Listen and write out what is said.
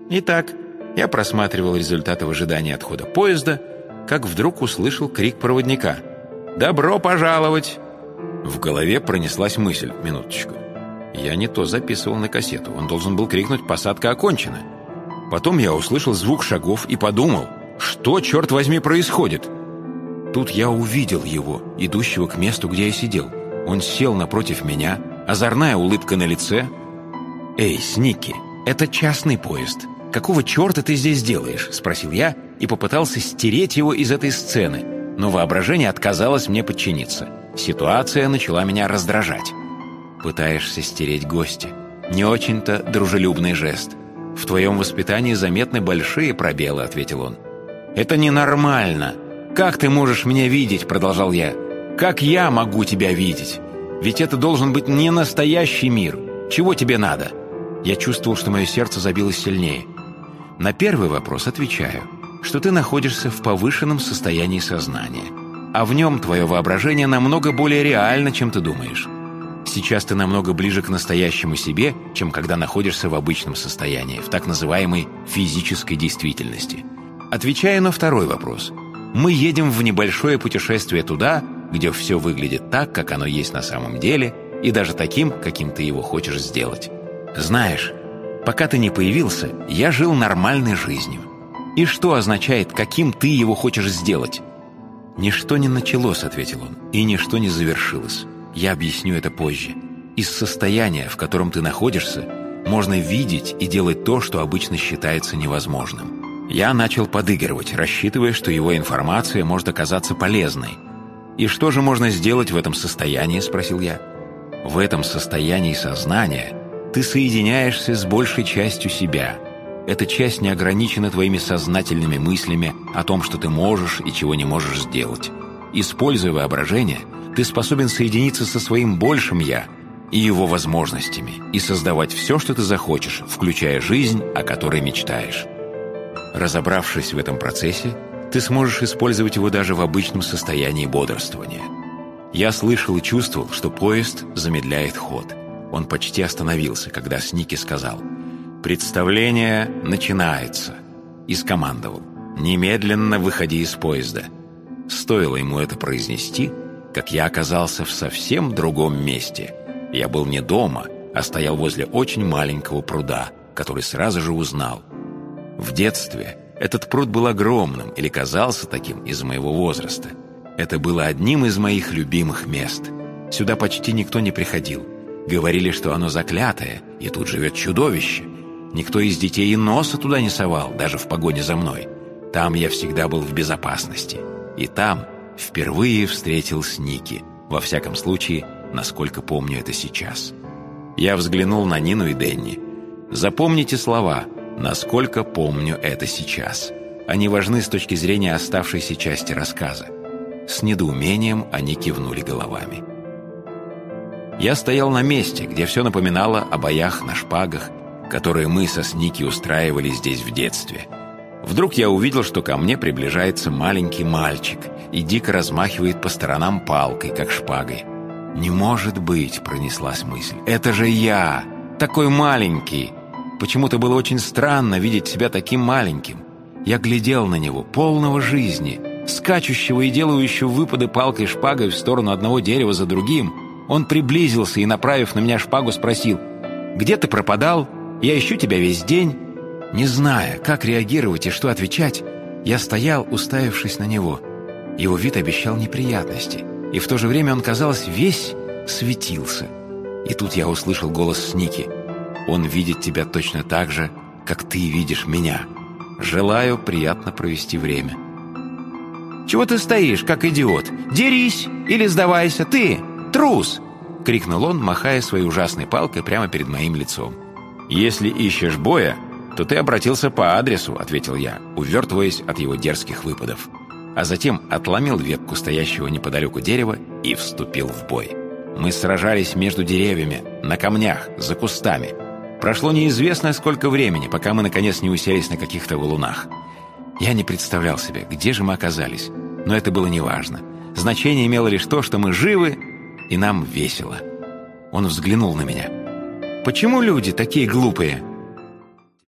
Итак, я просматривал результаты в ожидании отхода поезда, как вдруг услышал крик проводника: «Добро пожаловать!» В голове пронеслась мысль: минуточку, я не то записывал на кассету, он должен был крикнуть «Посадка окончена». Потом я услышал звук шагов и подумал: что, черт возьми, происходит? Тут я увидел его, идущего к месту, где я сидел. Он сел напротив меня, озорная улыбка на лице. «Эй, Сники, это частный поезд. Какого черта ты здесь делаешь?» – спросил я и попытался стереть его из этой сцены, но воображение отказалось мне подчиниться. Ситуация начала меня раздражать. «Пытаешься стереть гостя. Не очень-то дружелюбный жест. В твоем воспитании заметны большие пробелы», – ответил он. «Это ненормально. Как ты можешь меня видеть?» – продолжал я. «Как я могу тебя видеть? Ведь это должен быть не настоящий мир. Чего тебе надо?» Я чувствовал, что мое сердце забилось сильнее. На первый вопрос отвечаю, что ты находишься в повышенном состоянии сознания, а в нем твое воображение намного более реально, чем ты думаешь. Сейчас ты намного ближе к настоящему себе, чем когда находишься в обычном состоянии, в так называемой физической действительности. Отвечая на второй вопрос, мы едем в небольшое путешествие туда, где все выглядит так, как оно есть на самом деле, и даже таким, каким ты его хочешь сделать. Знаешь, пока ты не появился, я жил нормальной жизнью. И что означает, каким ты его хочешь сделать? «Ничто не началось», — ответил он, — «и ничто не завершилось. Я объясню это позже. Из состояния, в котором ты находишься, можно видеть и делать то, что обычно считается невозможным». Я начал подыгрывать, рассчитывая, что его информация может оказаться полезной. «И что же можно сделать в этом состоянии?» – спросил я. «В этом состоянии сознания ты соединяешься с большей частью себя. Эта часть не ограничена твоими сознательными мыслями о том, что ты можешь и чего не можешь сделать. Используя воображение, ты способен соединиться со своим большим «я» и его возможностями и создавать все, что ты захочешь, включая жизнь, о которой мечтаешь. Разобравшись в этом процессе, ты сможешь использовать его даже в обычном состоянии бодрствования. Я слышал и чувствовал, что поезд замедляет ход. Он почти остановился, когда Сники сказал: «Представление начинается», и скомандовал: «Немедленно выходи из поезда». Стоило ему это произнести, как я оказался в совсем другом месте. Я был не дома, а стоял возле очень маленького пруда, который сразу же узнал. В детстве этот пруд был огромным или казался таким из моего возраста. Это было одним из моих любимых мест. Сюда почти никто не приходил. Говорили, что оно заклятое, и тут живет чудовище. Никто из детей и носа туда не совал, даже в погоне за мной. Там я всегда был в безопасности. И там впервые встретил Сники. Во всяком случае, насколько помню это сейчас. Я взглянул на Нину и Дэнни. Запомните слова «насколько помню это сейчас». Они важны с точки зрения оставшейся части рассказа. С недоумением они кивнули головами. Я стоял на месте, где все напоминало о боях на шпагах, которые мы со Сники устраивали здесь в детстве. Вдруг я увидел, что ко мне приближается маленький мальчик и дико размахивает по сторонам палкой, как шпагой. «Не может быть», — пронеслась мысль, — «это же я, такой маленький». Почему-то было очень странно видеть себя таким маленьким. Я глядел на него, полного жизни, скачущего и делающего выпады палкой-шпагой в сторону одного дерева за другим. Он приблизился и, направив на меня шпагу, спросил: «Где ты пропадал? Я ищу тебя весь день». Не зная, как реагировать и что отвечать, я стоял, уставившись на него. Его вид обещал неприятности, и в то же время он, казалось, весь светился. И тут я услышал голос Сники: «Он видит тебя точно так же, как ты видишь меня. Желаю приятно провести время». «Чего ты стоишь, как идиот? Дерись или сдавайся, ты, трус!» — крикнул он, махая своей ужасной палкой прямо перед моим лицом. «Если ищешь боя, то ты обратился по адресу», — ответил я, увертываясь от его дерзких выпадов. А затем отломил ветку стоящего неподалеку дерева и вступил в бой. Мы сражались между деревьями, на камнях, за кустами. Прошло неизвестно сколько времени, пока мы наконец не уселись на каких-то валунах. Я не представлял себе, где же мы оказались, но это было неважно. Значение имело лишь то, что мы живы, и нам весело. Он взглянул на меня. «Почему люди такие глупые?»